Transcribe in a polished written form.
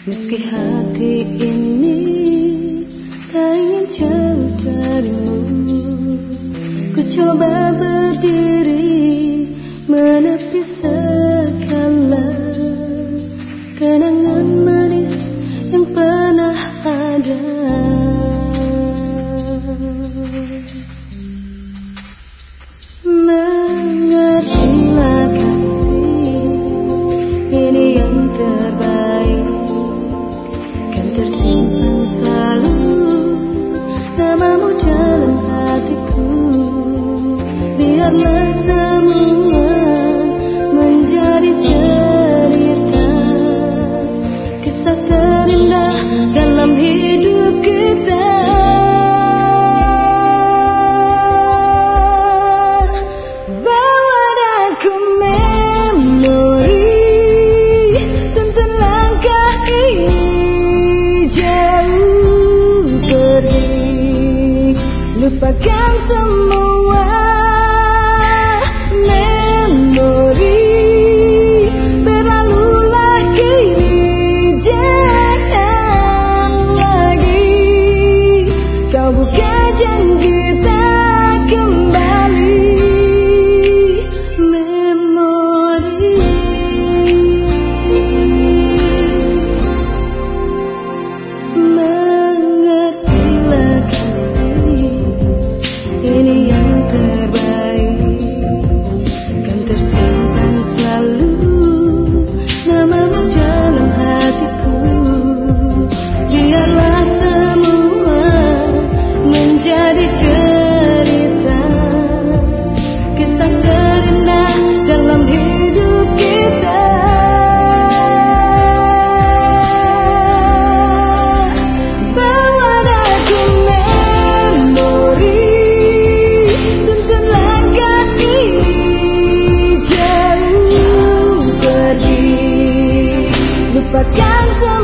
Meski hati ini tak ingin jauh darimu, ku coba berdiri menepi segala kenangan manis yang pernah ada. Mengertilah kasih, ini yang terbaik, kan tersimpan selalu namamu dalam hatiku. Biarlah semua menjadi cerita, kisah terindah dalam hidup kita. Lupakan semua memori, berlalulah kini, jangan lagi kau buka janji tak kembali. Memori, mengertilah kasih, ini yang terbaik, kan tersimpan selalu namamu dalam hatiku. Biarlah semua menjadi cerita, kisah terindah dalam hidup kita. Bawa aku memori, lupakan semua